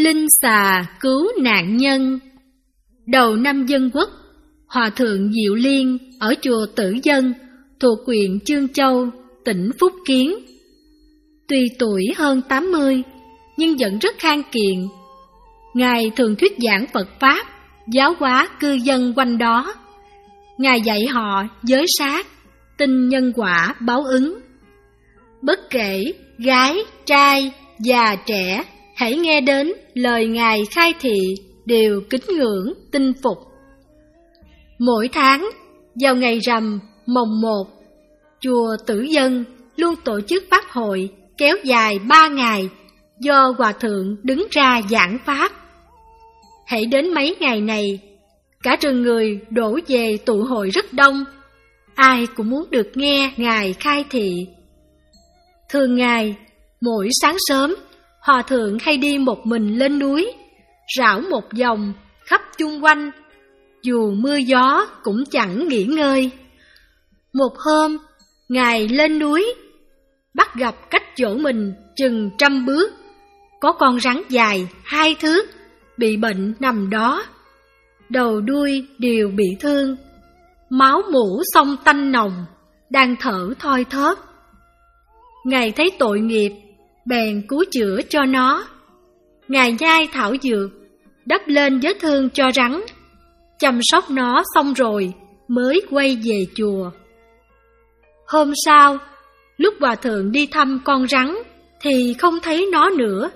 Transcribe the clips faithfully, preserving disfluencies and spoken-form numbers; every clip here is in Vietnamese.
Linh xà cứu nạn nhân. Đầu năm Dân Quốc, Hòa thượng Diệu Liên ở chùa Tử Dân thuộc huyện Chương Châu, tỉnh Phúc Kiến. Tuy tuổi hơn tám mươi, nhưng vẫn rất khang kiện. Ngài thường thuyết giảng Phật Pháp, giáo hóa cư dân quanh đó. Ngài dạy họ giới sát, tin nhân quả báo ứng. Bất kể gái, trai, già, trẻ, hãy nghe đến lời Ngài khai thị đều kính ngưỡng, tin phục. Mỗi tháng, vào ngày rằm mồng một, chùa Tử Dân luôn tổ chức pháp hội kéo dài ba ngày do Hòa thượng đứng ra giảng Pháp. Hãy đến mấy ngày này, cả rừng người đổ về tụ hội rất đông, ai cũng muốn được nghe Ngài khai thị. Thường ngày, mỗi sáng sớm, Hòa thượng hay đi một mình lên núi, rảo một vòng khắp chung quanh, dù mưa gió cũng chẳng nghỉ ngơi. Một hôm, Ngài lên núi, bắt gặp cách chỗ mình chừng trăm bước, có con rắn dài hai thước, bị bệnh nằm đó. Đầu đuôi đều bị thương, máu mủ xông tanh nồng, đang thở thoi thóp. Ngài thấy tội nghiệp, bèn cứu chữa cho nó. Ngài nhai thảo dược, đắp lên vết thương cho rắn, chăm sóc nó xong rồi mới quay về chùa. Hôm sau, lúc Hòa thượng đi thăm con rắn thì không thấy nó nữa.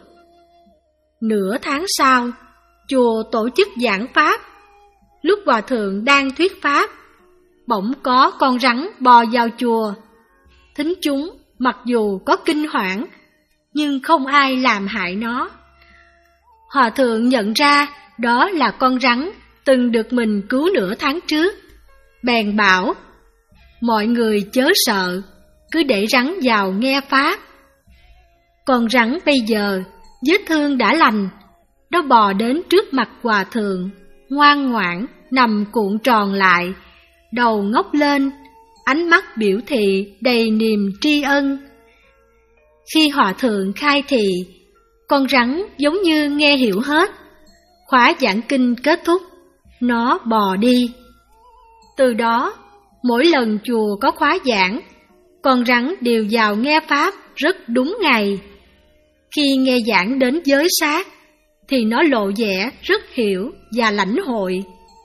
Nửa tháng sau, chùa tổ chức giảng Pháp. Lúc Hòa thượng đang thuyết Pháp, bỗng có con rắn bò vào chùa. Thính chúng mặc dù có kinh hoảng, nhưng không ai làm hại nó. Hòa thượng nhận ra đó là con rắn từng được mình cứu nửa tháng trước, bèn bảo: mọi người chớ sợ, cứ để rắn vào nghe Pháp. Con rắn bây giờ vết thương đã lành, nó bò đến trước mặt Hòa thượng, ngoan ngoãn nằm cuộn tròn lại, đầu ngóc lên, ánh mắt biểu thị đầy niềm tri ân. Khi Hòa thượng khai thị, con rắn giống như nghe hiểu hết. Khóa giảng kinh kết thúc, nó bò đi. Từ đó, mỗi lần chùa có khóa giảng, con rắn đều vào nghe Pháp rất đúng ngày. Khi nghe giảng đến giới sát, thì nó lộ vẻ rất hiểu và lãnh hội.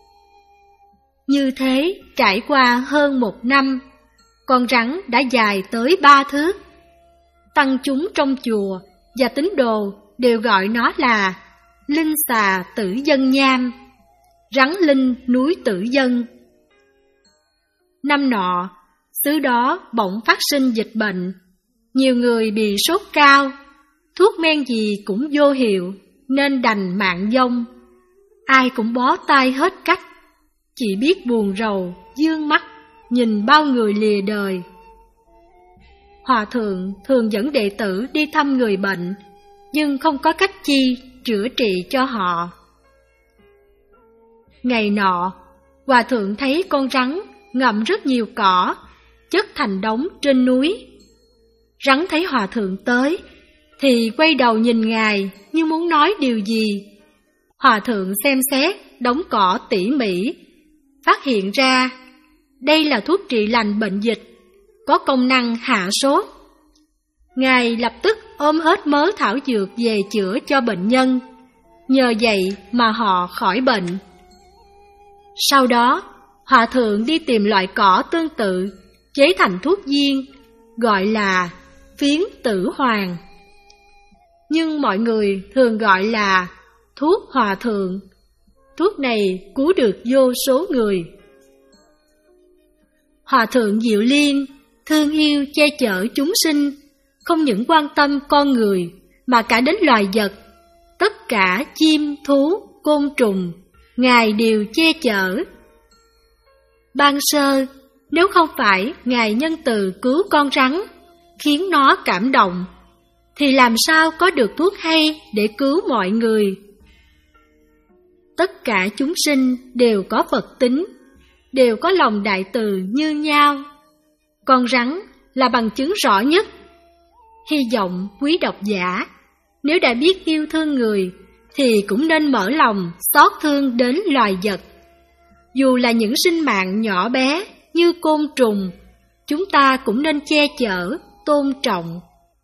Như thế, trải qua hơn một năm, con rắn đã dài tới ba thước. Tăng chúng trong chùa và tín đồ đều gọi nó là Linh xà Tử Dân Nham, rắn linh núi Tử Dân. Năm nọ, xứ đó bỗng phát sinh dịch bệnh, nhiều người bị sốt cao, thuốc men gì cũng vô hiệu nên đành mạng vong. Ai cũng bó tay hết cách, chỉ biết buồn rầu, dương mắt, nhìn bao người lìa đời. Hòa thượng thường dẫn đệ tử đi thăm người bệnh, nhưng không có cách chi chữa trị cho họ. Ngày nọ, Hòa thượng thấy con rắn ngậm rất nhiều cỏ, chất thành đống trên núi. Rắn thấy Hòa thượng tới, thì quay đầu nhìn Ngài như muốn nói điều gì. Hòa thượng xem xét đống cỏ tỉ mỉ, phát hiện ra đây là thuốc trị lành bệnh dịch, có công năng hạ sốt. Ngài lập tức ôm hết mớ thảo dược về chữa cho bệnh nhân, nhờ vậy mà họ khỏi bệnh. Sau đó, Hòa thượng đi tìm loại cỏ tương tự, chế thành thuốc viên, gọi là phiến tử hoàng. Nhưng mọi người thường gọi là thuốc Hòa thượng. Thuốc này cứu được vô số người. Hòa thượng Diệu Liên thương yêu che chở chúng sinh, không những quan tâm con người mà cả đến loài vật. Tất cả chim, thú, côn trùng, Ngài đều che chở. Ban sơ, nếu không phải Ngài nhân từ cứu con rắn, khiến nó cảm động, thì làm sao có được thuốc hay để cứu mọi người. Tất cả chúng sinh đều có Phật tính, đều có lòng đại từ như nhau. Con rắn là bằng chứng rõ nhất. Hy vọng quý độc giả, nếu đã biết yêu thương người, thì cũng nên mở lòng xót thương đến loài vật. Dù là những sinh mạng nhỏ bé như côn trùng, chúng ta cũng nên che chở, tôn trọng.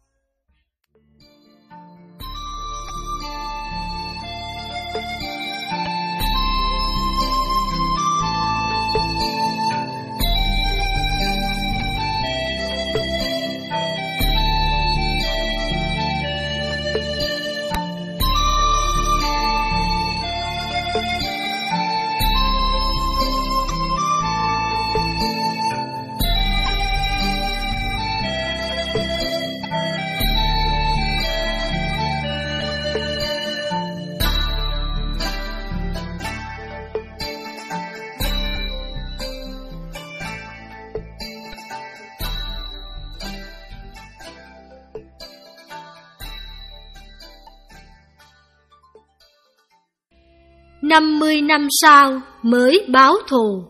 Năm mươi năm sau mới báo thù.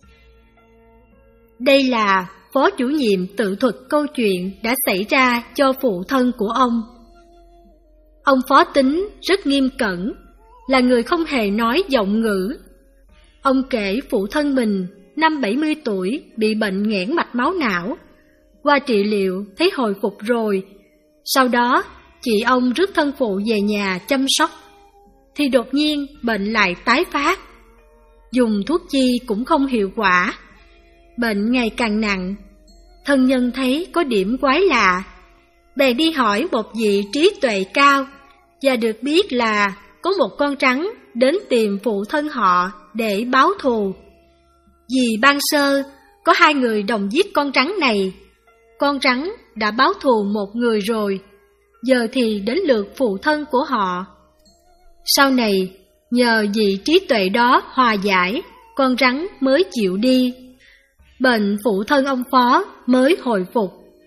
Đây là phó chủ nhiệm tự thuật câu chuyện đã xảy ra cho phụ thân của ông. Ông Phó Tính rất nghiêm cẩn, là người không hề nói giọng ngữ. Ông kể phụ thân mình năm bảy mươi tuổi bị bệnh nghẽn mạch máu não. Qua trị liệu thấy hồi phục rồi. Sau đó chị ông rước thân phụ về nhà chăm sóc. Thì đột nhiên bệnh lại tái phát. Dùng thuốc chi cũng không hiệu quả. Bệnh ngày càng nặng. Thân nhân thấy có điểm quái lạ, bèn đi hỏi một vị trí tuệ cao, và được biết là có một con rắn đến tìm phụ thân họ để báo thù. Vì ban sơ có hai người đồng giết con rắn này. Con rắn đã báo thù một người rồi, giờ thì đến lượt phụ thân của họ. Sau này, nhờ vị trí tuệ đó hòa giải, con rắn mới chịu đi. Bệnh phụ thân ông Phó mới hồi phục.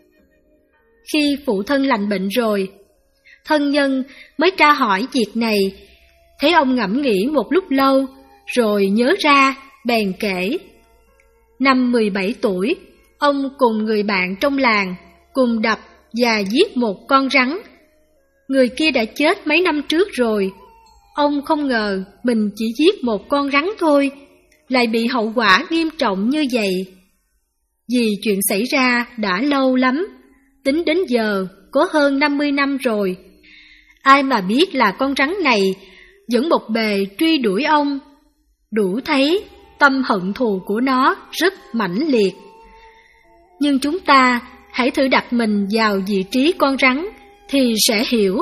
Khi phụ thân lành bệnh rồi, thân nhân mới tra hỏi việc này. Thấy ông ngẫm nghĩ một lúc lâu, rồi nhớ ra, bèn kể. Năm mười bảy tuổi, ông cùng người bạn trong làng cùng đập và giết một con rắn. Người kia đã chết mấy năm trước rồi. Ông không ngờ mình chỉ giết một con rắn thôi, lại bị hậu quả nghiêm trọng như vậy. Vì chuyện xảy ra đã lâu lắm, tính đến giờ có hơn năm mươi năm rồi. Ai mà biết là con rắn này vẫn một bề truy đuổi ông. Đủ thấy tâm hận thù của nó rất mãnh liệt. Nhưng chúng ta hãy thử đặt mình vào vị trí con rắn thì sẽ hiểu.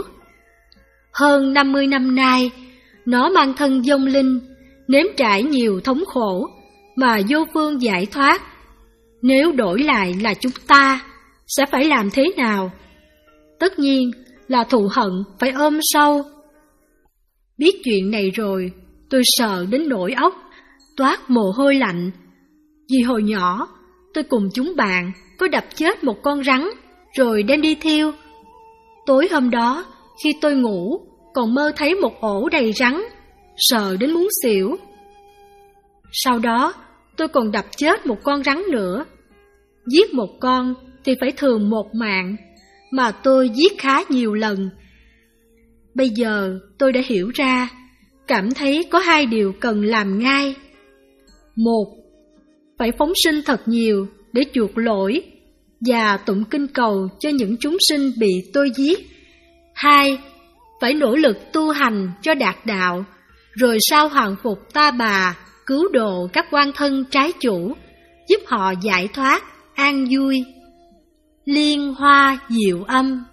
Hơn năm mươi năm nay, nó mang thân vong linh, nếm trải nhiều thống khổ mà vô phương giải thoát. Nếu đổi lại là chúng ta, sẽ phải làm thế nào? Tất nhiên là thù hận phải ôm sâu. Biết chuyện này rồi, tôi sợ đến nỗi óc toát mồ hôi lạnh. Vì hồi nhỏ, tôi cùng chúng bạn có đập chết một con rắn rồi đem đi thiêu. Tối hôm đó, khi tôi ngủ, còn mơ thấy một ổ đầy rắn, sợ đến muốn xỉu. Sau đó, tôi còn đập chết một con rắn nữa. Giết một con thì phải thường một mạng, mà tôi giết khá nhiều lần. Bây giờ tôi đã hiểu ra, cảm thấy có hai điều cần làm ngay. Một, phải phóng sinh thật nhiều để chuộc lỗi và tụng kinh cầu cho những chúng sinh bị tôi giết. Hai, phải nỗ lực tu hành cho đạt đạo, rồi sau hoàn phục ta bà, cứu độ các oan thân trái chủ, giúp họ giải thoát, an vui. Liên Hoa Diệu Âm.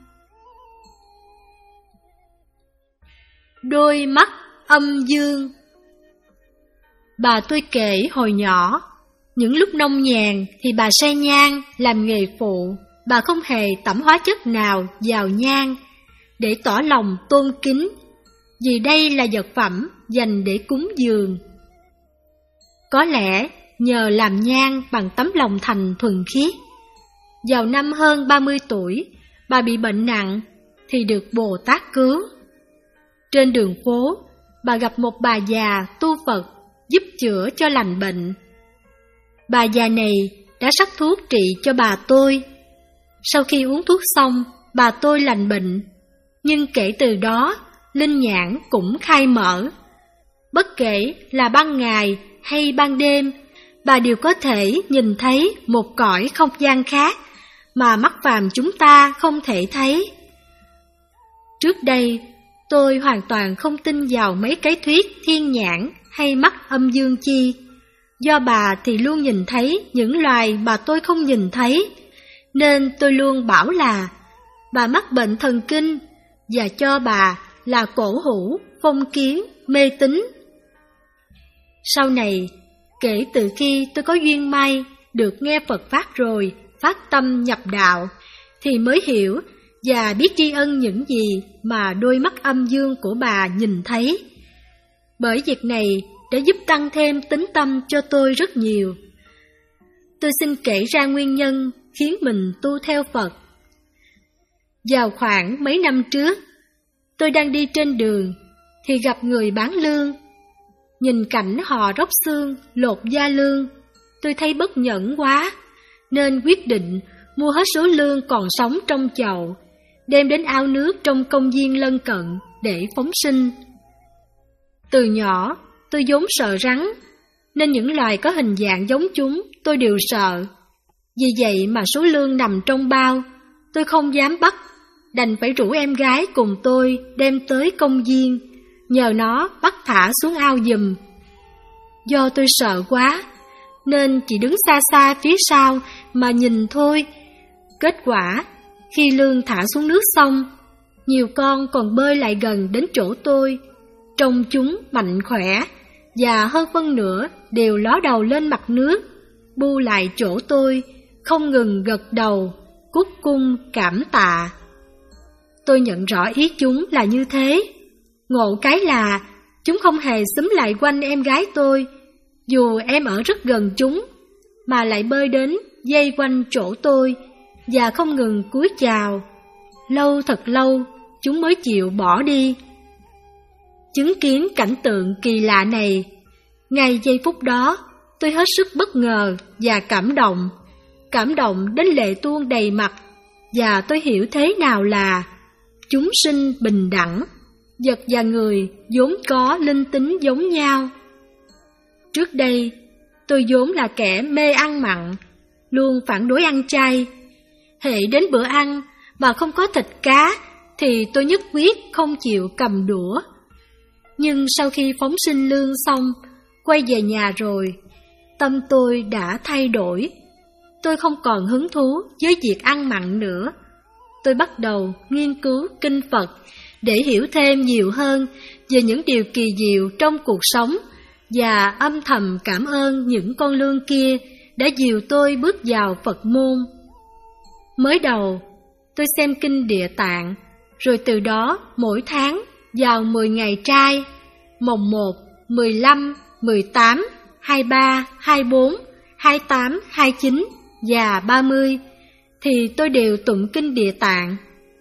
Đôi mắt âm dương. Bà tôi kể hồi nhỏ, những lúc nông nhàn thì bà say nhang làm nghề phụ. Bà không hề tẩm hóa chất nào vào nhang để tỏ lòng tôn kính, vì đây là vật phẩm dành để cúng dường. Có lẽ nhờ làm nhang bằng tấm lòng thành thuần khiết, vào năm hơn ba mươi tuổi, bà bị bệnh nặng thì được Bồ Tát cứu. Trên đường phố, bà gặp một bà già tu Phật giúp chữa cho lành bệnh. Bà già này đã sắc thuốc trị cho bà tôi. Sau khi uống thuốc xong, bà tôi lành bệnh. Nhưng kể từ đó, linh nhãn cũng khai mở. Bất kể là ban ngày hay ban đêm, bà đều có thể nhìn thấy một cõi không gian khác mà mắt phàm chúng ta không thể thấy. Trước đây, tôi hoàn toàn không tin vào mấy cái thuyết thiên nhãn hay mắt âm dương chi. Do bà thì luôn nhìn thấy những loài mà tôi không nhìn thấy, nên tôi luôn bảo là bà mắc bệnh thần kinh và cho bà là cổ hủ, phong kiến, mê tín. Sau này, kể từ khi tôi có duyên may được nghe Phật Pháp rồi, phát tâm nhập đạo, thì mới hiểu và biết tri ân những gì mà đôi mắt âm dương của bà nhìn thấy. Bởi việc này đã giúp tăng thêm tín tâm cho tôi rất nhiều. Tôi xin kể ra nguyên nhân khiến mình tu theo Phật. Vào khoảng mấy năm trước, tôi đang đi trên đường thì gặp người bán lương. Nhìn cảnh họ róc xương, lột da lương, tôi thấy bất nhẫn quá, nên quyết định mua hết số lương còn sống trong chậu, đem đến ao nước trong công viên lân cận để phóng sinh. Từ nhỏ, tôi vốn sợ rắn, nên những loài có hình dạng giống chúng tôi đều sợ. Vì vậy mà số lương nằm trong bao, tôi không dám bắt, đành phải rủ em gái cùng tôi đem tới công viên, nhờ nó bắt thả xuống ao giùm. Do tôi sợ quá, nên chỉ đứng xa xa phía sau mà nhìn thôi. Kết quả, khi lương thả xuống nước xong, nhiều con còn bơi lại gần đến chỗ tôi. Trông chúng mạnh khỏe, và hơn phân nửa đều ló đầu lên mặt nước, bu lại chỗ tôi, không ngừng gật đầu, cúc cung cảm tạ. Tôi nhận rõ ý chúng là như thế. Ngộ cái là chúng không hề xúm lại quanh em gái tôi, dù em ở rất gần chúng, mà lại bơi đến dây quanh chỗ tôi và không ngừng cúi chào. Lâu thật lâu, chúng mới chịu bỏ đi. Chứng kiến cảnh tượng kỳ lạ này, ngay giây phút đó, tôi hết sức bất ngờ và cảm động, cảm động đến lệ tuôn đầy mặt, và tôi hiểu thế nào là chúng sinh bình đẳng, vật và người vốn có linh tính giống nhau. Trước đây, tôi vốn là kẻ mê ăn mặn, luôn phản đối ăn chay. Hễ đến bữa ăn mà không có thịt cá thì tôi nhất quyết không chịu cầm đũa. Nhưng sau khi phóng sinh lương xong, quay về nhà rồi, tâm tôi đã thay đổi. Tôi không còn hứng thú với việc ăn mặn nữa. Tôi bắt đầu nghiên cứu kinh Phật để hiểu thêm nhiều hơn về những điều kỳ diệu trong cuộc sống, và âm thầm cảm ơn những con lương kia đã dìu tôi bước vào Phật môn. Mới đầu, tôi xem kinh Địa Tạng, rồi từ đó mỗi tháng vào mười ngày trai, mồng một, mười lăm, mười tám, hai mươi ba, hai mươi bốn, hai mươi tám, hai mươi chín và ba mươi, thì tôi đều tụng kinh Địa Tạng.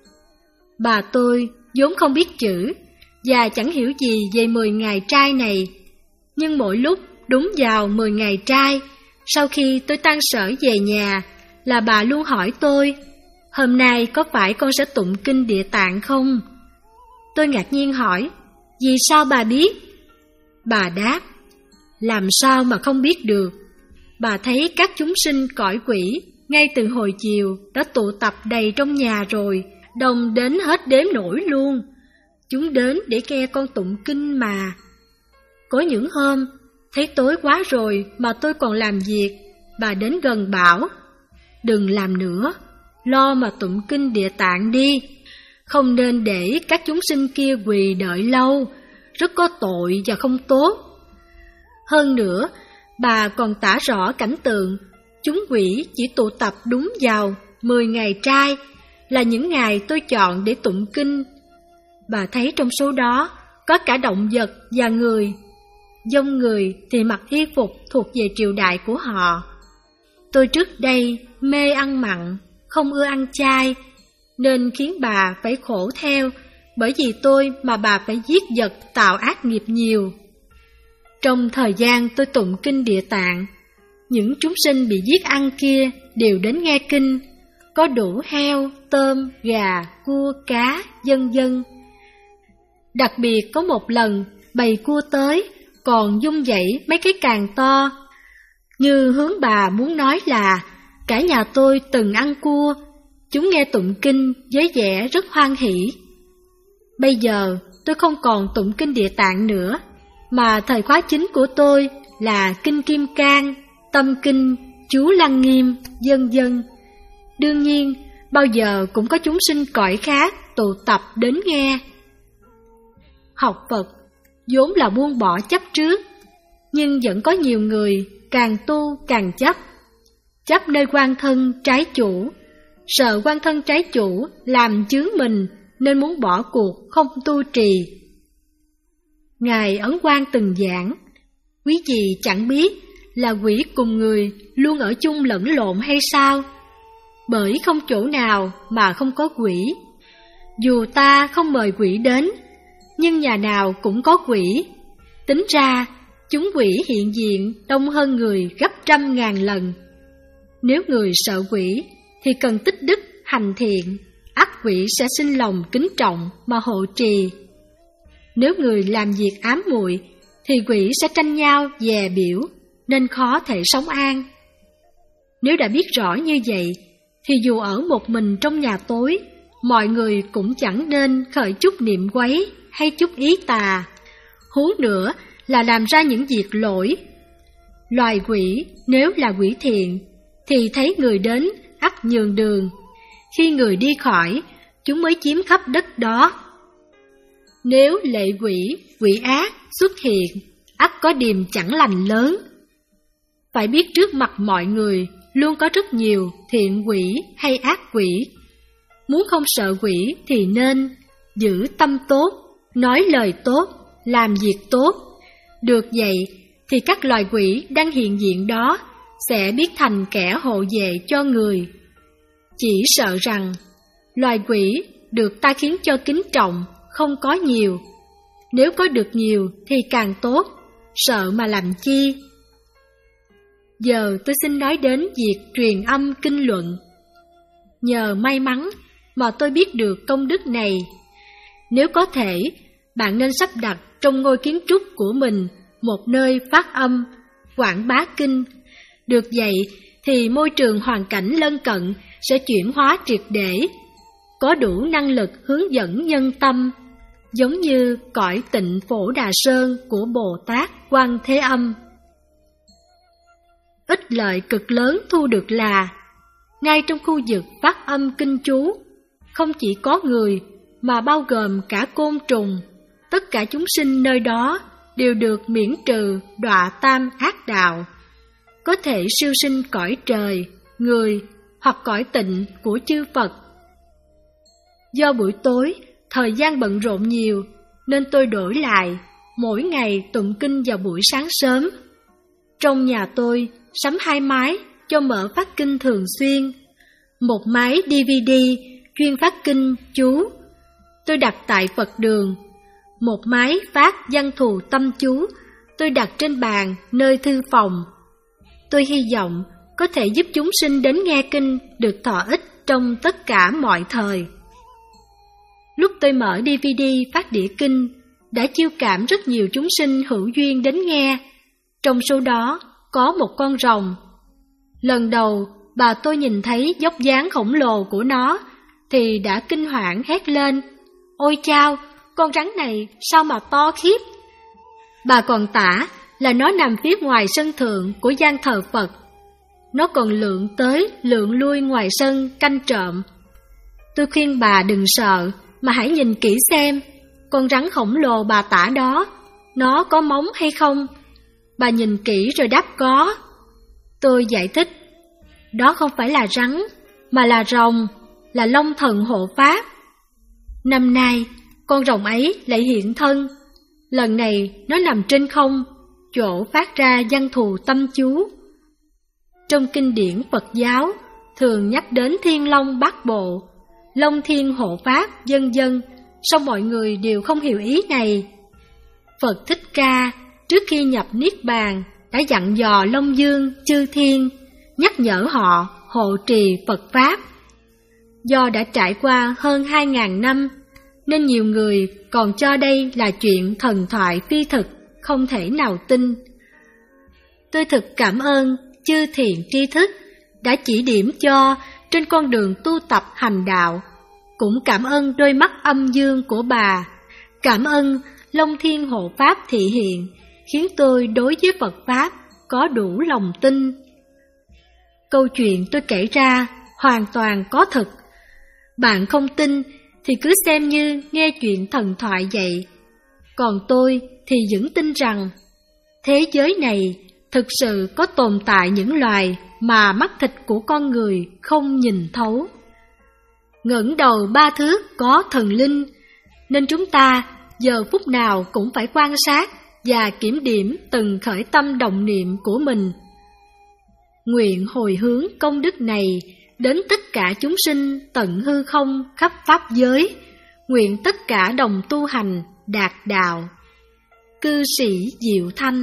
Bà tôi vốn không biết chữ và chẳng hiểu gì về mười ngày trai này, nhưng mỗi lúc đúng vào mười ngày trai, sau khi tôi tan sở về nhà, là bà luôn hỏi tôi, hôm nay có phải con sẽ tụng kinh Địa Tạng không? Tôi ngạc nhiên hỏi, vì sao bà biết? Bà đáp, làm sao mà không biết được. Bà thấy các chúng sinh cõi quỷ ngay từ hồi chiều đã tụ tập đầy trong nhà rồi, đông đến hết đếm nổi luôn. Chúng đến để nghe con tụng kinh mà. Có những hôm, thấy tối quá rồi mà tôi còn làm việc, bà đến gần bảo, đừng làm nữa, lo mà tụng kinh Địa Tạng đi, không nên để các chúng sinh kia quỳ đợi lâu, rất có tội và không tốt. Hơn nữa, bà còn tả rõ cảnh tượng, chúng quỷ chỉ tụ tập đúng vào mười ngày trai, là những ngày tôi chọn để tụng kinh. Bà thấy trong số đó có cả động vật và người. Dông người thì mặc y phục thuộc về triều đại của họ. Tôi trước đây mê ăn mặn, không ưa ăn chay, nên khiến bà phải khổ theo, bởi vì tôi mà bà phải giết vật tạo ác nghiệp nhiều. Trong thời gian tôi tụng kinh Địa Tạng, những chúng sinh bị giết ăn kia đều đến nghe kinh, có đủ heo, tôm, gà, cua, cá, vân vân. Đặc biệt có một lần bầy cua tới, còn vung dậy mấy cái càng to, như hướng bà muốn nói là cả nhà tôi từng ăn cua. Chúng nghe tụng kinh với vẻ rất hoan hỉ. Bây giờ tôi không còn tụng kinh Địa Tạng nữa, mà thời khóa chính của tôi là kinh Kim Cang, Tâm Kinh, chú Lăng Nghiêm, vân vân. Đương nhiên, bao giờ cũng có chúng sinh cõi khác tụ tập đến nghe. Học Phật vốn là buông bỏ chấp trước, nhưng vẫn có nhiều người càng tu càng chấp. Chấp nơi quan thân trái chủ, sợ quan thân trái chủ làm chướng mình nên muốn bỏ cuộc không tu trì. Ngài Ấn Quang từng giảng, quý vị chẳng biết là quỷ cùng người luôn ở chung lẫn lộn hay sao? Bởi không chỗ nào mà không có quỷ. Dù ta không mời quỷ đến, nhưng nhà nào cũng có quỷ. Tính ra, chúng quỷ hiện diện đông hơn người gấp trăm ngàn lần. Nếu người sợ quỷ thì cần tích đức hành thiện, ắt quỷ sẽ sinh lòng kính trọng mà hộ trì. Nếu người làm việc ám muội thì quỷ sẽ tranh nhau dè biểu, nên khó thể sống an. Nếu đã biết rõ như vậy, thì dù ở một mình trong nhà tối, mọi người cũng chẳng nên khởi chút niệm quấy hay chút ý tà. Huống nữa là làm ra những việc lỗi. Loài quỷ nếu là quỷ thiện, thì thấy người đến ắt nhường đường. Khi người đi khỏi, chúng mới chiếm khắp đất đó. Nếu lệ quỷ, quỷ ác xuất hiện, ắt có điềm chẳng lành lớn. Phải biết trước mặt mọi người luôn có rất nhiều thiện quỷ hay ác quỷ. Muốn không sợ quỷ thì nên giữ tâm tốt, nói lời tốt, làm việc tốt. Được vậy thì các loài quỷ đang hiện diện đó sẽ biết thành kẻ hộ vệ cho người. Chỉ sợ rằng loài quỷ được ta khiến cho kính trọng không có nhiều. Nếu có được nhiều thì càng tốt, sợ mà làm chi. Giờ tôi xin nói đến việc truyền âm kinh luận. Nhờ may mắn mà tôi biết được công đức này. Nếu có thể, bạn nên sắp đặt trong ngôi kiến trúc của mình một nơi phát âm, quảng bá kinh. Được vậy thì môi trường hoàn cảnh lân cận sẽ chuyển hóa triệt để, có đủ năng lực hướng dẫn nhân tâm, giống như cõi Tịnh Phổ Đà Sơn của Bồ Tát Quan Thế Âm. Ích lợi cực lớn thu được là, ngay trong khu vực phát âm kinh chú, không chỉ có người mà bao gồm cả côn trùng, tất cả chúng sinh nơi đó đều được miễn trừ đọa tam ác đạo, có thể siêu sinh cõi trời, người hoặc cõi tịnh của chư Phật. Do buổi tối, thời gian bận rộn nhiều, nên tôi đổi lại, mỗi ngày tụng kinh vào buổi sáng sớm. Trong nhà tôi sắm hai máy cho mở phát kinh thường xuyên, một máy đê vê đê chuyên phát kinh chú, tôi đặt tại Phật đường, một máy phát văn thù tâm chú, tôi đặt trên bàn nơi thư phòng. Tôi hy vọng có thể giúp chúng sinh đến nghe kinh được thọ ích trong tất cả mọi thời. Lúc tôi mở đê vê đê phát đĩa kinh, đã chiêu cảm rất nhiều chúng sinh hữu duyên đến nghe. Trong số đó có một con rồng. Lần đầu bà tôi nhìn thấy dốc dáng khổng lồ của nó thì đã kinh hoảng hét lên: "Ôi chao, con rắn này sao mà to khiếp!" Bà còn tả là nó nằm phía ngoài sân thượng của gian thờ Phật. Nó còn lượn tới lượn lui ngoài sân canh trộm. Tôi khuyên bà đừng sợ, mà hãy nhìn kỹ xem con rắn khổng lồ bà tả đó, nó có móng hay không. Bà nhìn kỹ rồi đáp có. Tôi giải thích, đó không phải là rắn, mà là rồng, là Long Thần hộ pháp. Năm nay, con rồng ấy lại hiện thân. Lần này nó nằm trên không, chỗ phát ra văn thù tâm chú. Trong kinh điển Phật giáo, thường nhắc đến Thiên Long Bát Bộ, Long Thiên hộ pháp, vân vân, song mọi người đều không hiểu ý này. Phật Thích Ca trước khi nhập Niết Bàn đã dặn dò Long Dương, chư thiên, nhắc nhở họ hộ trì Phật Pháp. Do đã trải qua hơn hai ngàn năm, nên nhiều người còn cho đây là chuyện thần thoại phi thực, không thể nào tin. Tôi thực cảm ơn chư thiện tri thức đã chỉ điểm cho trên con đường tu tập hành đạo, cũng cảm ơn đôi mắt âm dương của bà, cảm ơn Long Thiên Hộ Pháp thị hiện, khiến tôi đối với Phật Pháp có đủ lòng tin. Câu chuyện tôi kể ra hoàn toàn có thật. Bạn không tin thì cứ xem như nghe chuyện thần thoại vậy. Còn tôi thì vẫn tin rằng thế giới này thực sự có tồn tại những loài mà mắt thịt của con người không nhìn thấu. Ngẩng đầu ba thước có thần linh, nên chúng ta giờ phút nào cũng phải quan sát và kiểm điểm từng khởi tâm động niệm của mình. Nguyện hồi hướng công đức này đến tất cả chúng sinh tận hư không khắp pháp giới, nguyện tất cả đồng tu hành đạt đạo. Cư sĩ Diệu Thanh.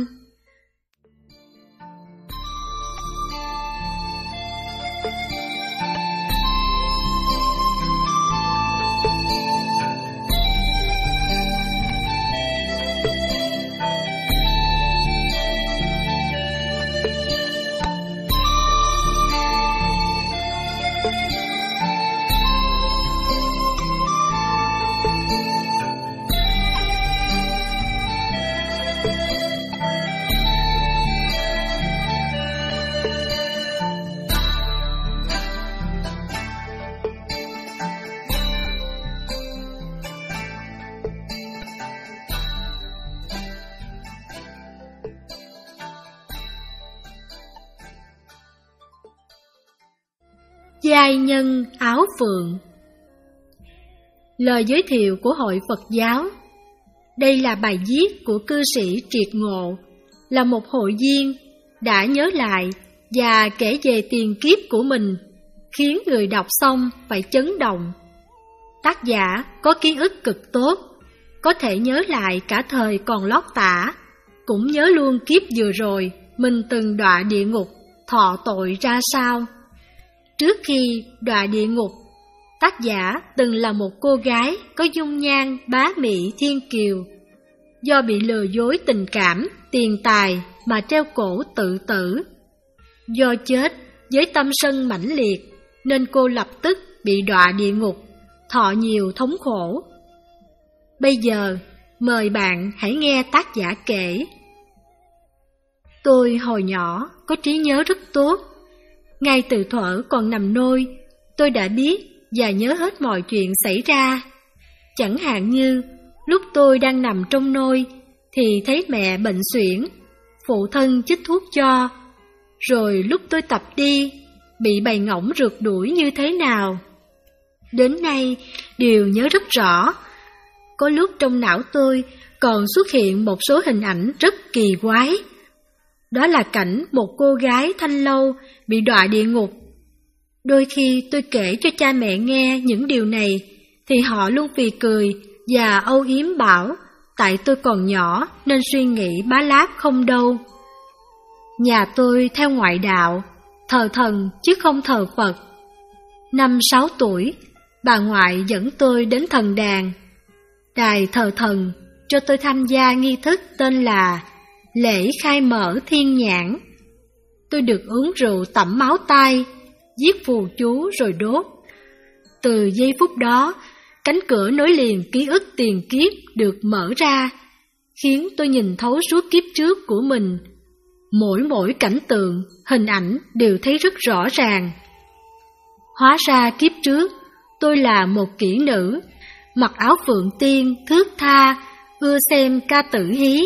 Giai nhân áo phượng. Lời giới thiệu của Hội Phật giáo. Đây là bài viết của cư sĩ Triệt Ngộ, là một hội viên đã nhớ lại và kể về tiền kiếp của mình, khiến người đọc xong phải chấn động. Tác giả có ký ức cực tốt, có thể nhớ lại cả thời còn lót tả, cũng nhớ luôn kiếp vừa rồi mình từng đọa địa ngục, thọ tội ra sao. Trước khi đọa địa ngục, tác giả từng là một cô gái có dung nhan bá mỹ thiên kiều. Do bị lừa dối tình cảm, tiền tài mà treo cổ tự tử. Do chết với tâm sân mãnh liệt nên cô lập tức bị đọa địa ngục, thọ nhiều thống khổ. Bây giờ mời bạn hãy nghe tác giả kể. Tôi hồi nhỏ có trí nhớ rất tốt. Ngay từ thuở còn nằm nôi, tôi đã biết và nhớ hết mọi chuyện xảy ra. Chẳng hạn như lúc tôi đang nằm trong nôi thì thấy mẹ bệnh suyễn, phụ thân chích thuốc cho. Rồi lúc tôi tập đi, bị bầy ngỗng rượt đuổi như thế nào. Đến nay đều nhớ rất rõ. Có lúc trong não tôi còn xuất hiện một số hình ảnh rất kỳ quái. Đó là cảnh một cô gái thanh lâu bị đọa địa ngục. Đôi khi tôi kể cho cha mẹ nghe những điều này thì họ luôn phì cười và âu yếm bảo tại tôi còn nhỏ nên suy nghĩ bá láp không đâu. Nhà tôi theo ngoại đạo, thờ thần chứ không thờ Phật. Năm sáu tuổi, bà ngoại dẫn tôi đến thần đàn. Đài thờ thần cho tôi tham gia nghi thức tên là lễ khai mở thiên nhãn. Tôi được uống rượu tẩm máu tai, viết phù chú rồi đốt. Từ giây phút đó, cánh cửa nối liền ký ức tiền kiếp được mở ra, khiến tôi nhìn thấu suốt kiếp trước của mình. Mỗi mỗi cảnh tượng, hình ảnh đều thấy rất rõ ràng. Hóa ra kiếp trước, tôi là một kỹ nữ, mặc áo phượng tiên, thước tha, ưa xem ca tử hí.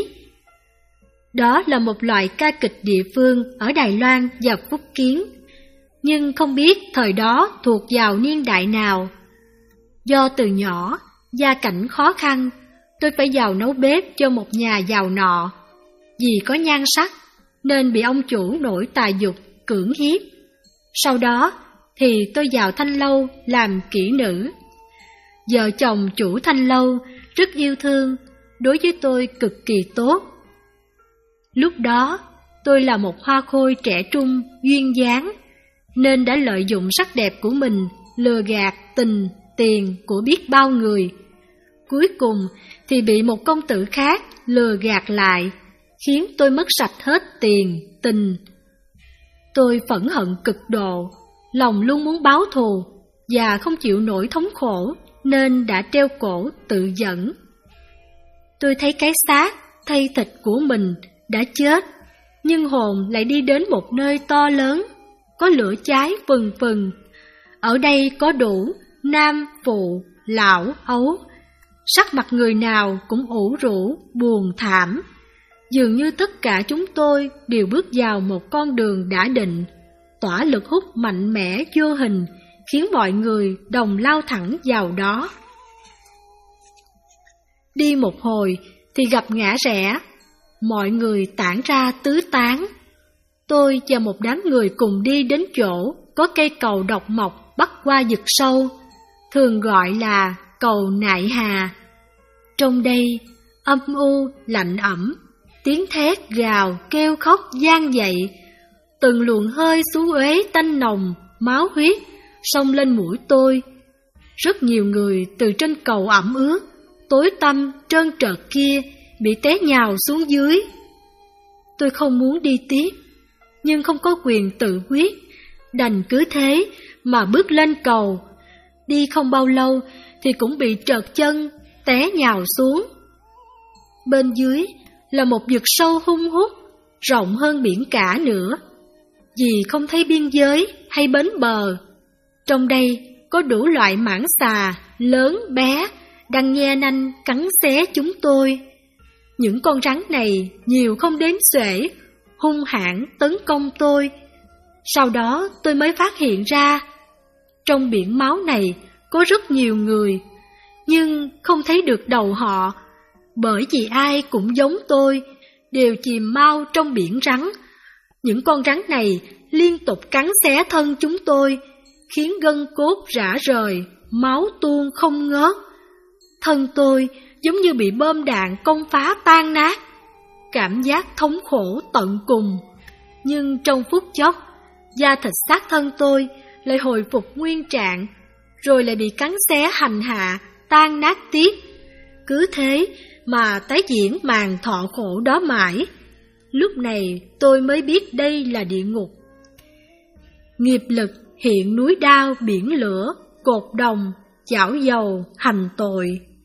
Đó là một loại ca kịch địa phương ở Đài Loan và Phúc Kiến, nhưng không biết thời đó thuộc vào niên đại nào. Do từ nhỏ, gia cảnh khó khăn, tôi phải vào nấu bếp cho một nhà giàu nọ. Vì có nhan sắc, nên bị ông chủ nổi tà dục cưỡng hiếp. Sau đó thì tôi vào thanh lâu làm kỹ nữ. Vợ chồng chủ thanh lâu rất yêu thương, đối với tôi cực kỳ tốt. Lúc đó, tôi là một hoa khôi trẻ trung, duyên dáng, nên đã lợi dụng sắc đẹp của mình lừa gạt tình, tiền của biết bao người. Cuối cùng thì bị một công tử khác lừa gạt lại, khiến tôi mất sạch hết tiền, tình. Tôi phẫn hận cực độ, lòng luôn muốn báo thù, và không chịu nổi thống khổ, nên đã treo cổ tự dẫn. Tôi thấy cái xác, thây thịt của mình đã chết, nhưng hồn lại đi đến một nơi to lớn, có lửa cháy phừng phừng. Ở đây có đủ nam, phụ, lão, ấu, sắc mặt người nào cũng ủ rũ, buồn thảm. Dường như tất cả chúng tôi đều bước vào một con đường đã định, tỏa lực hút mạnh mẽ vô hình, khiến mọi người đồng lao thẳng vào đó. Đi một hồi thì gặp ngã rẽ, mọi người tản ra tứ tán. Tôi và một đám người cùng đi đến chỗ có cây cầu độc mộc bắc qua vực sâu, thường gọi là cầu Nại Hà. Trong đây âm u lạnh ẩm, tiếng thét gào kêu khóc vang dậy, từng luồng hơi xú uế tanh nồng, máu huyết xông lên mũi tôi. Rất nhiều người từ trên cầu ẩm ướt, tối tăm trơn trợt kia bị té nhào xuống dưới. Tôi không muốn đi tiếp, nhưng không có quyền tự quyết, đành cứ thế mà bước lên cầu. Đi không bao lâu thì cũng bị trợt chân, té nhào xuống. Bên dưới là một vực sâu hun hút, rộng hơn biển cả nữa, vì không thấy biên giới hay bến bờ. Trong đây có đủ loại mãng xà, lớn, bé, đang nhe nanh cắn xé chúng tôi. Những con rắn này nhiều không đếm xuể, hung hãn tấn công tôi. Sau đó tôi mới phát hiện ra, trong biển máu này có rất nhiều người, nhưng không thấy được đầu họ, bởi vì ai cũng giống tôi, đều chìm mau trong biển rắn. Những con rắn này liên tục cắn xé thân chúng tôi, khiến gân cốt rã rời, máu tuôn không ngớt. Thân tôi giống như bị bom đạn công phá tan nát, cảm giác thống khổ tận cùng. Nhưng trong phút chốc, da thịt xác thân tôi lại hồi phục nguyên trạng, rồi lại bị cắn xé hành hạ, tan nát tiếp. Cứ thế mà tái diễn màn thọ khổ đó mãi. Lúc này tôi mới biết đây là địa ngục. Nghiệp lực hiện núi đao biển lửa, cột đồng, chảo dầu, hành tội.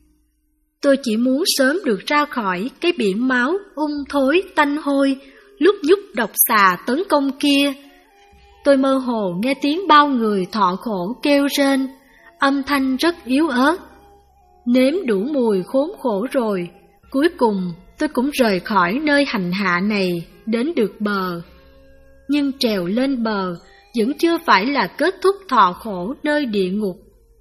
Tôi chỉ muốn sớm được ra khỏi cái biển máu ung thối tanh hôi, lúc nhúc độc xà tấn công kia. Tôi mơ hồ nghe tiếng bao người thọ khổ kêu rên, âm thanh rất yếu ớt. Nếm đủ mùi khốn khổ rồi, cuối cùng tôi cũng rời khỏi nơi hành hạ này, đến được bờ. Nhưng trèo lên bờ vẫn chưa phải là kết thúc thọ khổ nơi địa ngục.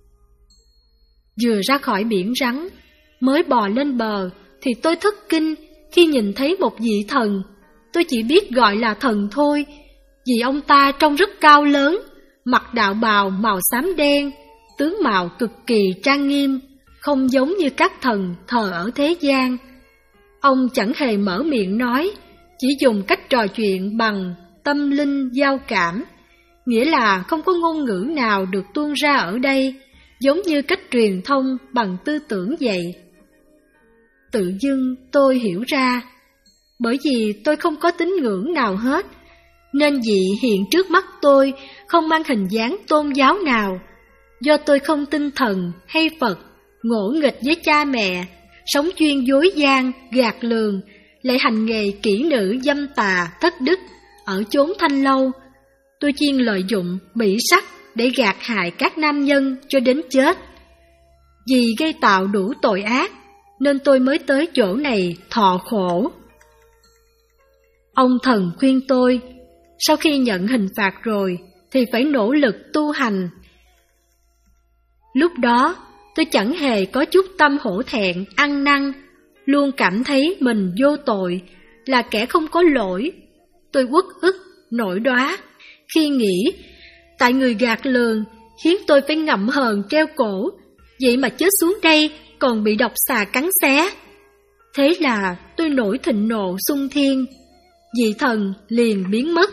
Vừa ra khỏi biển rắn, mới bò lên bờ thì tôi thất kinh khi nhìn thấy một vị thần. Tôi chỉ biết gọi là thần thôi, vì ông ta trông rất cao lớn, mặc đạo bào màu xám đen, tướng mạo cực kỳ trang nghiêm, không giống như các thần thờ ở thế gian. Ông chẳng hề mở miệng nói, chỉ dùng cách trò chuyện bằng tâm linh giao cảm, nghĩa là không có ngôn ngữ nào được tuôn ra ở đây, giống như cách truyền thông bằng tư tưởng vậy. Tự dưng tôi hiểu ra, bởi vì tôi không có tín ngưỡng nào hết, nên vị hiện trước mắt tôi không mang hình dáng tôn giáo nào. Do tôi không tin thần hay Phật, ngỗ nghịch với cha mẹ, sống chuyên dối gian, gạt lường, lại hành nghề kỹ nữ dâm tà, thất đức ở chốn Thanh Lâu. Tôi chuyên lợi dụng mỹ sắc để gạt hại các nam nhân cho đến chết. Vì gây tạo đủ tội ác, nên tôi mới tới chỗ này thọ khổ. Ông thần khuyên tôi, sau khi nhận hình phạt rồi thì phải nỗ lực tu hành. Lúc đó tôi chẳng hề có chút tâm hổ thẹn, ăn năn, luôn cảm thấy mình vô tội, là kẻ không có lỗi. Tôi uất ức, nổi đóa khi nghĩ, tại người gạt lường khiến tôi phải ngậm hờn treo cổ, vậy mà chết xuống đây còn bị độc xà cắn xé. Thế là tôi nổi thịnh nộ xung thiên, vị thần liền biến mất.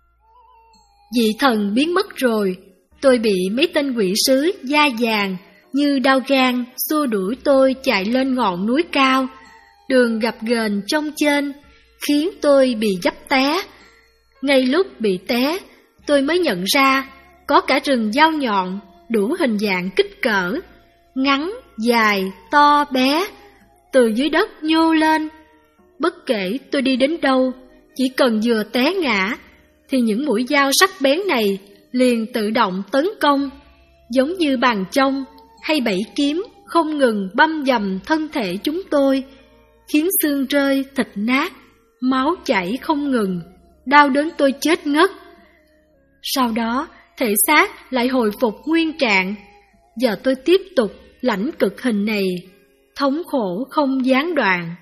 Vị thần biến mất rồi, tôi bị mấy tên quỷ sứ da vàng như đao gang xua đuổi tôi chạy lên ngọn núi cao. Đường gập ghềnh trông trên khiến tôi bị dấp té. Ngay lúc bị té, tôi mới nhận ra có cả rừng dao nhọn đủ hình dạng kích cỡ, ngắn, dài, to, bé, từ dưới đất nhô lên. Bất kể tôi đi đến đâu, chỉ cần vừa té ngã, thì những mũi dao sắc bén này liền tự động tấn công, giống như bàn chông hay bẫy kiếm không ngừng băm dầm thân thể chúng tôi, khiến xương rơi thịt nát, máu chảy không ngừng, đau đến tôi chết ngất. Sau đó, thể xác lại hồi phục nguyên trạng. Giờ tôi tiếp tục lãnh cực hình này, thống khổ không gián đoạn.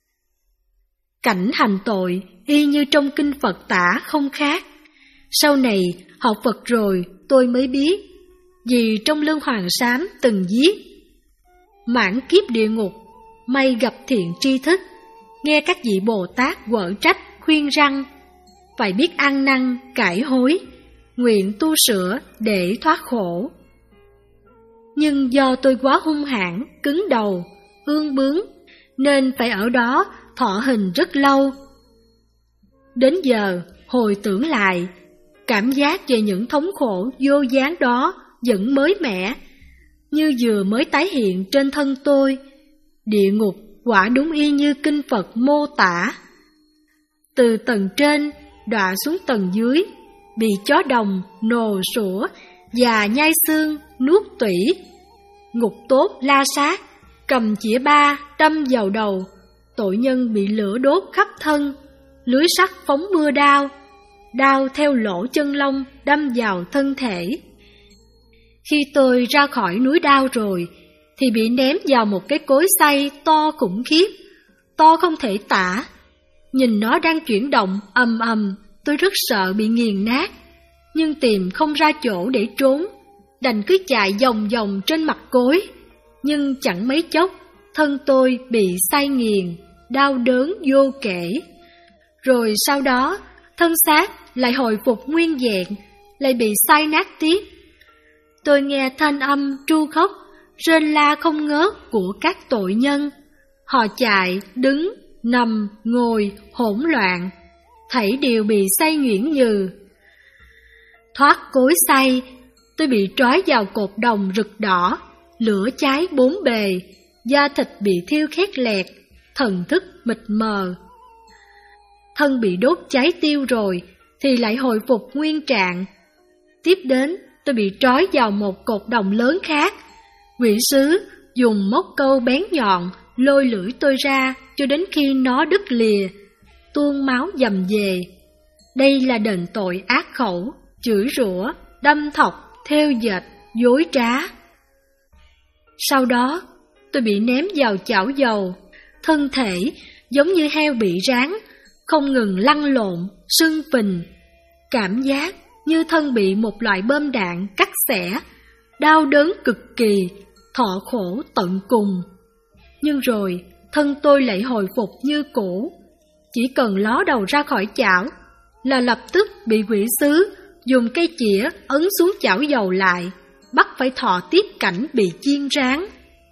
Cảnh hành tội y như trong kinh Phật tả không khác. Sau này học Phật rồi tôi mới biết, vì trong Lương Hoàng Sám từng viết: mãn kiếp địa ngục, may gặp thiện tri thức, nghe các vị Bồ Tát quở trách khuyên răng, phải biết ăn năn cải hối, nguyện tu sửa để thoát khổ. Nhưng do tôi quá hung hãn, cứng đầu, ương bướng, nên phải ở đó thọ hình rất lâu. Đến giờ hồi tưởng lại, cảm giác về những thống khổ vô gián đó vẫn mới mẻ, như vừa mới tái hiện trên thân tôi. Địa ngục quả đúng y như kinh Phật mô tả. Từ tầng trên đọa xuống tầng dưới, bị chó đồng nồ sủa và nhai xương nuốt tủy. Ngục tốt la sát, cầm chĩa ba đâm vào đầu. Tội nhân bị lửa đốt khắp thân, lưới sắt phóng mưa đao, đao theo lỗ chân lông đâm vào thân thể. Khi tôi ra khỏi núi đao rồi, thì bị ném vào một cái cối xay to khủng khiếp, to không thể tả. Nhìn nó đang chuyển động ầm ầm, tôi rất sợ bị nghiền nát, nhưng tìm không ra chỗ để trốn, đành cứ chạy vòng vòng trên mặt cối. Nhưng chẳng mấy chốc, thân tôi bị xay nghiền, đau đớn vô kể. Rồi sau đó, thân xác lại hồi phục nguyên vẹn, lại bị xay nát tiếp. Tôi nghe thanh âm tru khóc, rên la không ngớt của các tội nhân. Họ chạy, đứng, nằm, ngồi, hỗn loạn, thảy đều bị xay nhuyễn nhừ. Thoát cối xay, tôi bị trói vào cột đồng rực đỏ, lửa cháy bốn bề, da thịt bị thiêu khét lẹt, thần thức mịt mờ. Thân bị đốt cháy tiêu rồi, thì lại hồi phục nguyên trạng. Tiếp đến, tôi bị trói vào một cột đồng lớn khác. Quỷ sứ dùng móc câu bén nhọn lôi lưỡi tôi ra cho đến khi nó đứt lìa, tuôn máu dầm về. Đây là đền tội ác khẩu, chửi rủa, đâm thọc, thêu dệt, dối trá. Sau đó, tôi bị ném vào chảo dầu, thân thể giống như heo bị rán, không ngừng lăn lộn, sưng phình. Cảm giác như thân bị một loại bom đạn cắt xẻ, đau đớn cực kỳ, thọ khổ tận cùng. Nhưng rồi, thân tôi lại hồi phục như cũ. Chỉ cần ló đầu ra khỏi chảo, là lập tức bị quỷ sứ dùng cây chĩa ấn xuống chảo dầu lại, bắt phải thọ tiếp cảnh bị chiên rán.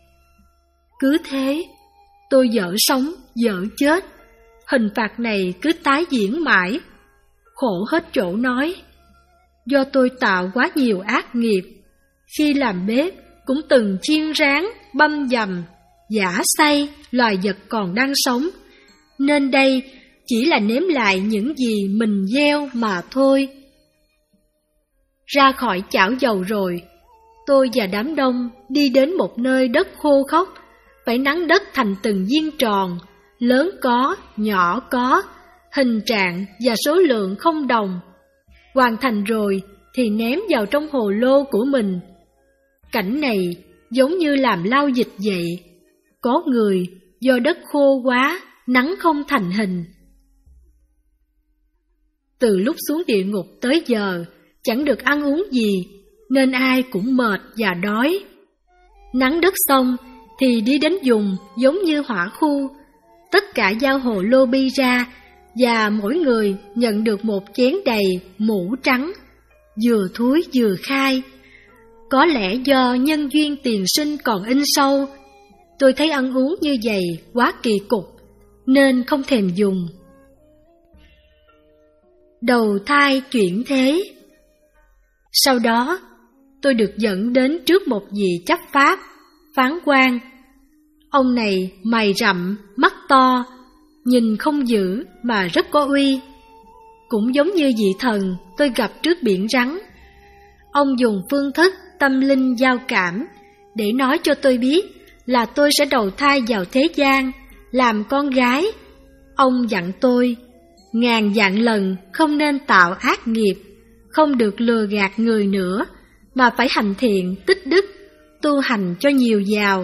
Cứ thế, tôi dở sống, dở chết. Hình phạt này cứ tái diễn mãi. Khổ hết chỗ nói. Do tôi tạo quá nhiều ác nghiệp, khi làm bếp cũng từng chiên rán, băm dầm, giã xay loài vật còn đang sống, nên đây chỉ là nếm lại những gì mình gieo mà thôi. Ra khỏi chảo dầu rồi, tôi và đám đông đi đến một nơi đất khô khốc, phải nắn đất thành từng viên tròn, lớn có, nhỏ có, hình trạng và số lượng không đồng. Hoàn thành rồi thì ném vào trong hồ lô của mình. Cảnh này giống như làm lao dịch vậy. Có người do đất khô quá, nắng không thành hình. Từ lúc xuống địa ngục tới giờ, chẳng được ăn uống gì, nên ai cũng mệt và đói. Nắng đất xong thì đi đến vùng giống như hỏa khu. Tất cả giao hồ lô bi ra, và mỗi người nhận được một chén đầy mũ trắng, vừa thúi vừa khai. Có lẽ do nhân duyên tiền sinh còn in sâu, tôi thấy ăn uống như vậy quá kỳ cục, nên không thèm dùng. Đầu thai chuyển thế. Sau đó, tôi được dẫn đến trước một vị chấp pháp, phán quan. Ông này mày rậm, mắt to, nhìn không dữ mà rất có uy. Cũng giống như vị thần tôi gặp trước biển rắn. Ông dùng phương thức tâm linh giao cảm để nói cho tôi biết là tôi sẽ đầu thai vào thế gian, làm con gái. Ông dặn tôi, ngàn vạn lần không nên tạo ác nghiệp, không được lừa gạt người nữa, mà phải hành thiện, tích đức, tu hành cho nhiều giàu.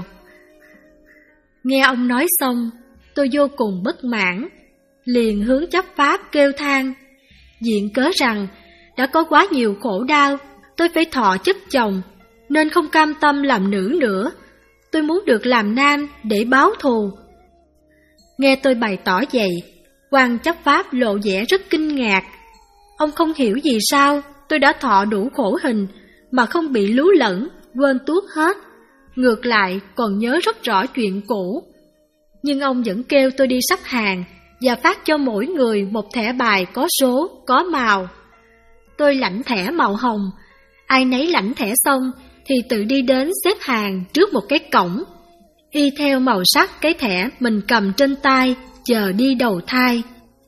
Nghe ông nói xong, tôi vô cùng bất mãn, liền hướng chấp pháp kêu than, viện cớ rằng đã có quá nhiều khổ đau, tôi phải thọ chấp chồng, nên không cam tâm làm nữ nữa. Tôi muốn được làm nam để báo thù. Nghe tôi bày tỏ vậy, quan chấp pháp lộ vẻ rất kinh ngạc. Ông không hiểu vì sao tôi đã thọ đủ khổ hình mà không bị lú lẫn, quên tuốt hết. Ngược lại còn nhớ rất rõ chuyện cũ. Nhưng ông vẫn kêu tôi đi sắp hàng và phát cho mỗi người một thẻ bài có số, có màu. Tôi lãnh thẻ màu hồng. Ai nấy lãnh thẻ xong thì tự đi đến xếp hàng trước một cái cổng, y theo màu sắc cái thẻ mình cầm trên tay, chờ đi đầu thai.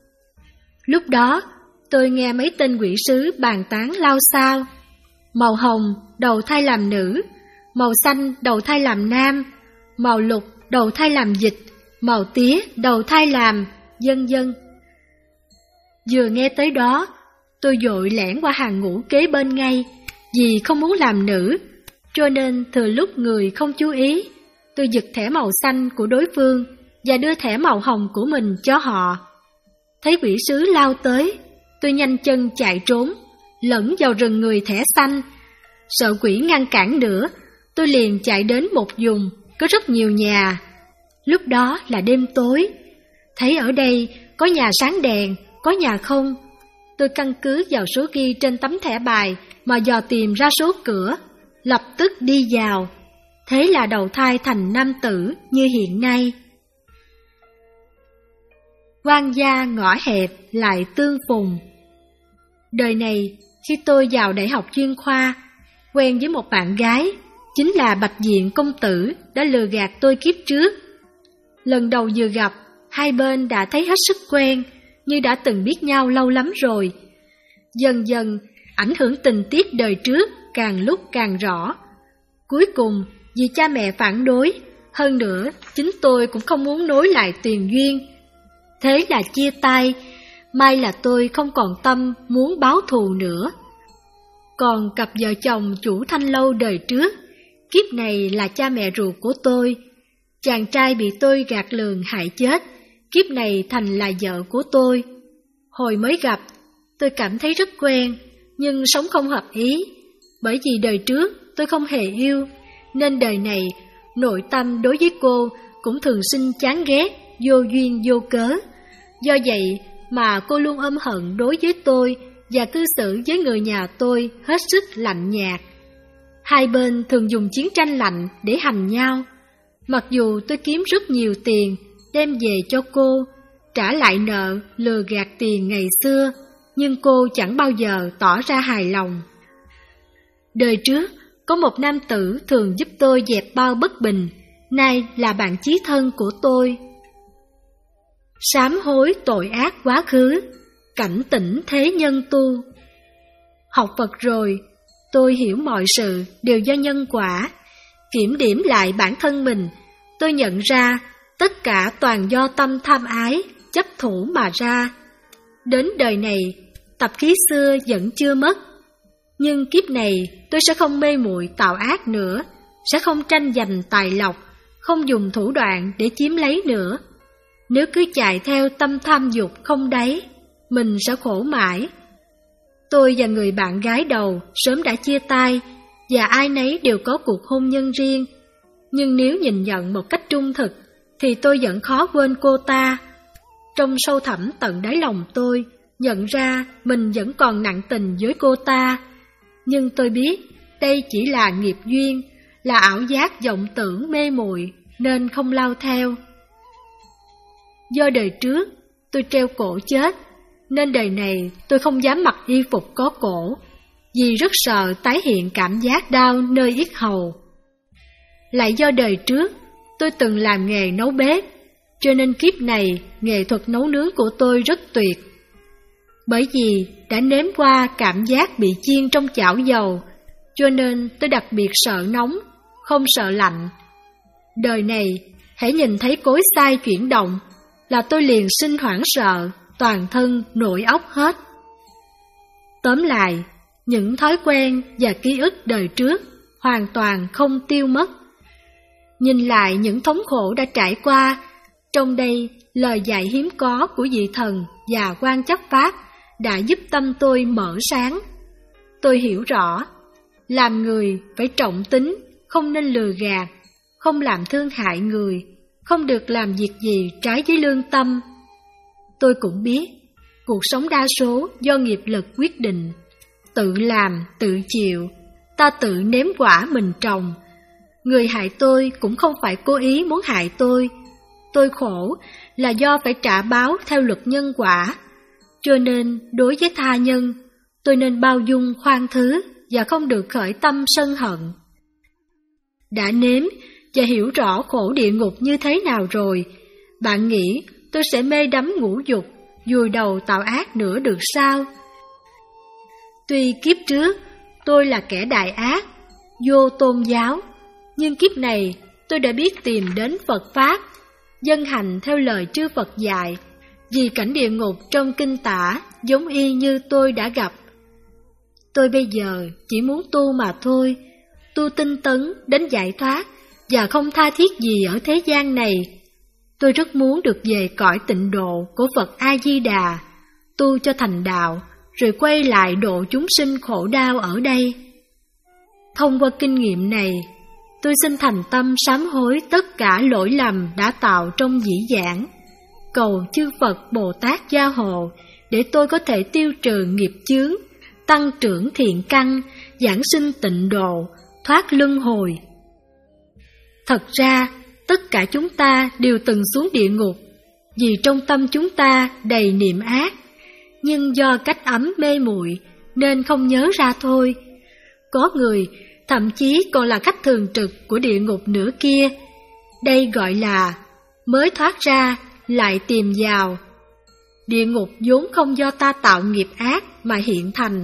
Lúc đó, tôi nghe mấy tên quỷ sứ bàn tán lao xao. Màu hồng đầu thai làm nữ, màu xanh đầu thai làm nam, màu lục đầu thai làm dịch, màu tía đầu thai làm vân vân. Vừa nghe tới đó, tôi vội lẻn qua hàng ngũ kế bên ngay, vì không muốn làm nữ, cho nên thừa lúc người không chú ý, tôi giật thẻ màu xanh của đối phương và đưa thẻ màu hồng của mình cho họ. Thấy quỷ sứ lao tới, tôi nhanh chân chạy trốn, lẫn vào rừng người thẻ xanh. Sợ quỷ ngăn cản nữa, tôi liền chạy đến một vùng có rất nhiều nhà. Lúc đó là đêm tối, thấy ở đây có nhà sáng đèn, có nhà không. Tôi căn cứ vào số ghi trên tấm thẻ bài mà dò tìm ra số cửa, lập tức đi vào. Thế là đầu thai thành nam tử như hiện nay. Quan gia ngõ hẹp lại tương phùng. Đời này, khi tôi vào đại học chuyên khoa, quen với một bạn gái, chính là Bạch Diện công tử đã lừa gạt tôi kiếp trước. Lần đầu vừa gặp, hai bên đã thấy hết sức quen, như đã từng biết nhau lâu lắm rồi. Dần dần, ảnh hưởng tình tiết đời trước càng lúc càng rõ. Cuối cùng, vì cha mẹ phản đối, hơn nữa chính tôi cũng không muốn nối lại tiền duyên. Thế là chia tay, may là tôi không còn tâm muốn báo thù nữa. Còn cặp vợ chồng chủ Thanh Lâu đời trước, kiếp này là cha mẹ ruột của tôi. Chàng trai bị tôi gạt lường hại chết, kiếp này thành là vợ của tôi. Hồi mới gặp, tôi cảm thấy rất quen, nhưng sống không hợp ý. Bởi vì đời trước tôi không hề yêu, nên đời này nội tâm đối với cô cũng thường sinh chán ghét, vô duyên vô cớ. Do vậy mà cô luôn ôm hận đối với tôi và cư xử với người nhà tôi hết sức lạnh nhạt. Hai bên thường dùng chiến tranh lạnh để hành nhau. Mặc dù tôi kiếm rất nhiều tiền, đem về cho cô, trả lại nợ, lừa gạt tiền ngày xưa, nhưng cô chẳng bao giờ tỏ ra hài lòng. Đời trước, có một nam tử thường giúp tôi dẹp bao bất bình, nay là bạn chí thân của tôi. Sám hối tội ác quá khứ, cảnh tỉnh thế nhân tu. Học Phật rồi, tôi hiểu mọi sự đều do nhân quả. Kiểm điểm lại bản thân mình, tôi nhận ra tất cả toàn do tâm tham ái, chấp thủ mà ra. Đến đời này, tập khí xưa vẫn chưa mất. Nhưng kiếp này tôi sẽ không mê muội tạo ác nữa, sẽ không tranh giành tài lộc, không dùng thủ đoạn để chiếm lấy nữa. Nếu cứ chạy theo tâm tham dục không đáy, mình sẽ khổ mãi. Tôi và người bạn gái đầu sớm đã chia tay, và ai nấy đều có cuộc hôn nhân riêng. Nhưng nếu nhìn nhận một cách trung thực, thì tôi vẫn khó quên cô ta. Trong sâu thẳm tận đáy lòng tôi, nhận ra mình vẫn còn nặng tình với cô ta. Nhưng tôi biết, đây chỉ là nghiệp duyên, là ảo giác vọng tưởng mê muội nên không lao theo. Do đời trước tôi treo cổ chết, nên đời này tôi không dám mặc y phục có cổ, vì rất sợ tái hiện cảm giác đau nơi yết hầu. Lại do đời trước tôi từng làm nghề nấu bếp, cho nên kiếp này nghệ thuật nấu nướng của tôi rất tuyệt. Bởi vì đã nếm qua cảm giác bị chiên trong chảo dầu, cho nên tôi đặc biệt sợ nóng, không sợ lạnh. Đời này, hễ nhìn thấy cối xay chuyển động, là tôi liền sinh hoảng sợ, toàn thân nổi óc hết. Tóm lại, những thói quen và ký ức đời trước hoàn toàn không tiêu mất. Nhìn lại những thống khổ đã trải qua, trong đây lời dạy hiếm có của vị thần và quan chấp pháp đã giúp tâm tôi mở sáng. Tôi hiểu rõ, làm người phải trọng tính, không nên lừa gạt, không làm thương hại người, không được làm việc gì trái với lương tâm. Tôi cũng biết, cuộc sống đa số do nghiệp lực quyết định, tự làm, tự chịu, ta tự nếm quả mình trồng. Người hại tôi cũng không phải cố ý muốn hại tôi. Tôi khổ là do phải trả báo theo luật nhân quả. Cho nên đối với tha nhân, tôi nên bao dung khoan thứ và không được khởi tâm sân hận. Đã nếm và hiểu rõ khổ địa ngục như thế nào rồi, bạn nghĩ tôi sẽ mê đắm ngũ dục, vùi đầu tạo ác nữa được sao? Tuy kiếp trước tôi là kẻ đại ác, vô tôn giáo, nhưng kiếp này tôi đã biết tìm đến Phật Pháp, dân hành theo lời chư Phật dạy, vì cảnh địa ngục trong kinh tả giống y như tôi đã gặp. Tôi bây giờ chỉ muốn tu mà thôi, tu tinh tấn đến giải thoát và không tha thiết gì ở thế gian này. Tôi rất muốn được về cõi tịnh độ của Phật A-di-đà, tu cho thành đạo, rồi quay lại độ chúng sinh khổ đau ở đây. Thông qua kinh nghiệm này, tôi xin thành tâm sám hối tất cả lỗi lầm đã tạo trong dĩ vãng, cầu chư Phật Bồ Tát gia hộ để tôi có thể tiêu trừ nghiệp chướng, tăng trưởng thiện căn, giảng sinh tịnh độ, thoát luân hồi. Thật ra, tất cả chúng ta đều từng xuống địa ngục, vì trong tâm chúng ta đầy niệm ác, nhưng do cách ấm mê muội nên không nhớ ra thôi. Có người thậm chí còn là khách thường trực của địa ngục nữa kia. Đây gọi là mới thoát ra lại tìm vào. Địa ngục vốn không do ta tạo nghiệp ác mà hiện thành.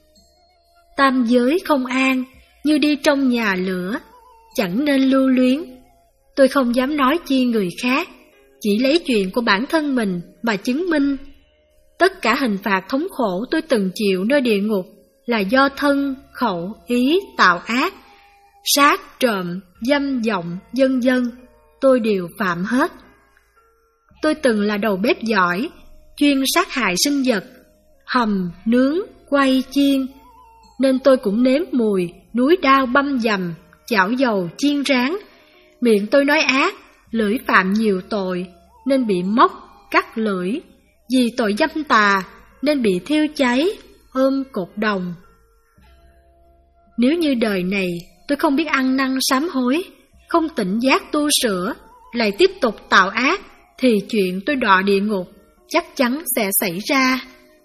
Tam giới không an, như đi trong nhà lửa, chẳng nên lưu luyến. Tôi không dám nói chi người khác, chỉ lấy chuyện của bản thân mình mà chứng minh. Tất cả hình phạt thống khổ tôi từng chịu nơi địa ngục là do thân, khẩu, ý tạo ác, sát, trộm, dâm vọng, vân vân, tôi đều phạm hết. Tôi từng là đầu bếp giỏi, chuyên sát hại sinh vật, hầm, nướng, quay, chiên, nên tôi cũng nếm mùi núi đao băm dầm, chảo dầu chiên rán. Miệng tôi nói ác, lưỡi phạm nhiều tội, nên bị móc, cắt lưỡi. Vì tội dâm tà, nên bị thiêu cháy, ôm cột đồng. Nếu như đời này tôi không biết ăn năn sám hối, không tỉnh giác tu sửa, lại tiếp tục tạo ác, thì chuyện tôi đọa địa ngục chắc chắn sẽ xảy ra.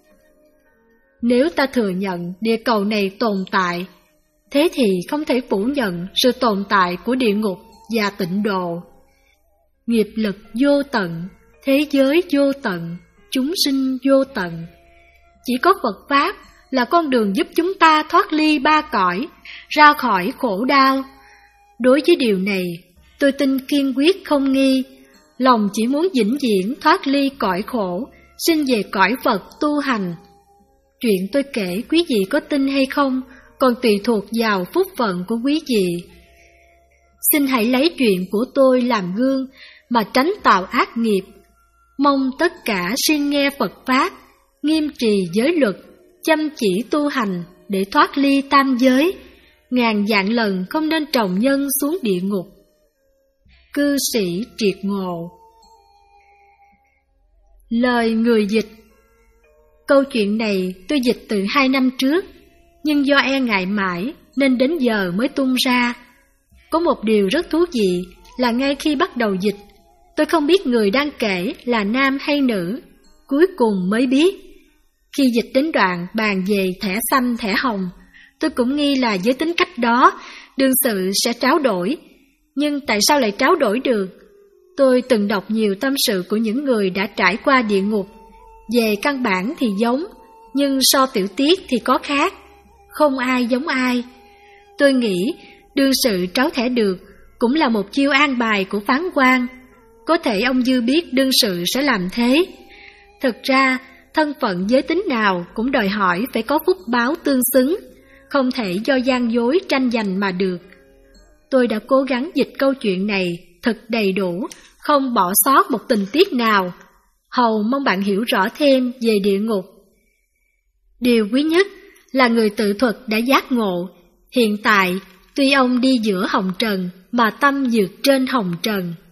Nếu ta thừa nhận địa cầu này tồn tại, thế thì không thể phủ nhận sự tồn tại của địa ngục và tịnh độ. Nghiệp lực vô tận, thế giới vô tận, chúng sinh vô tận. Chỉ có Phật Pháp là con đường giúp chúng ta thoát ly ba cõi, ra khỏi khổ đau. Đối với điều này, tôi tin kiên quyết không nghi, lòng chỉ muốn vĩnh viễn thoát ly cõi khổ, sinh về cõi Phật tu hành. Chuyện tôi kể quý vị có tin hay không, còn tùy thuộc vào phúc phận của quý vị. Xin hãy lấy chuyện của tôi làm gương mà tránh tạo ác nghiệp. Mong tất cả siêng nghe Phật Pháp, nghiêm trì giới luật, chăm chỉ tu hành để thoát ly tam giới, ngàn vạn lần không nên trồng nhân xuống địa ngục. Cư sĩ triệt ngộ. Lời người dịch. Câu chuyện này tôi dịch từ hai năm trước, nhưng do e ngại mãi nên đến giờ mới tung ra. Có một điều rất thú vị là ngay khi bắt đầu dịch, tôi không biết người đang kể là nam hay nữ, cuối cùng mới biết. Khi dịch đến đoạn bàn về thẻ xanh thẻ hồng, tôi cũng nghi là với tính cách đó, đương sự sẽ tráo đổi. Nhưng tại sao lại tráo đổi được? Tôi từng đọc nhiều tâm sự của những người đã trải qua địa ngục. Về căn bản thì giống, nhưng so tiểu tiết thì có khác. Không ai giống ai. Tôi nghĩ đương sự tráo thẻ được cũng là một chiêu an bài của phán quan. Có thể ông Dư biết đương sự sẽ làm thế. Thực ra, thân phận giới tính nào cũng đòi hỏi phải có phúc báo tương xứng, không thể do gian dối tranh giành mà được. Tôi đã cố gắng dịch câu chuyện này thật đầy đủ, không bỏ sót một tình tiết nào. Hầu mong bạn hiểu rõ thêm về địa ngục. Điều quý nhất là người tự thuật đã giác ngộ. Hiện tại, tuy ông đi giữa hồng trần mà tâm vượt trên hồng trần.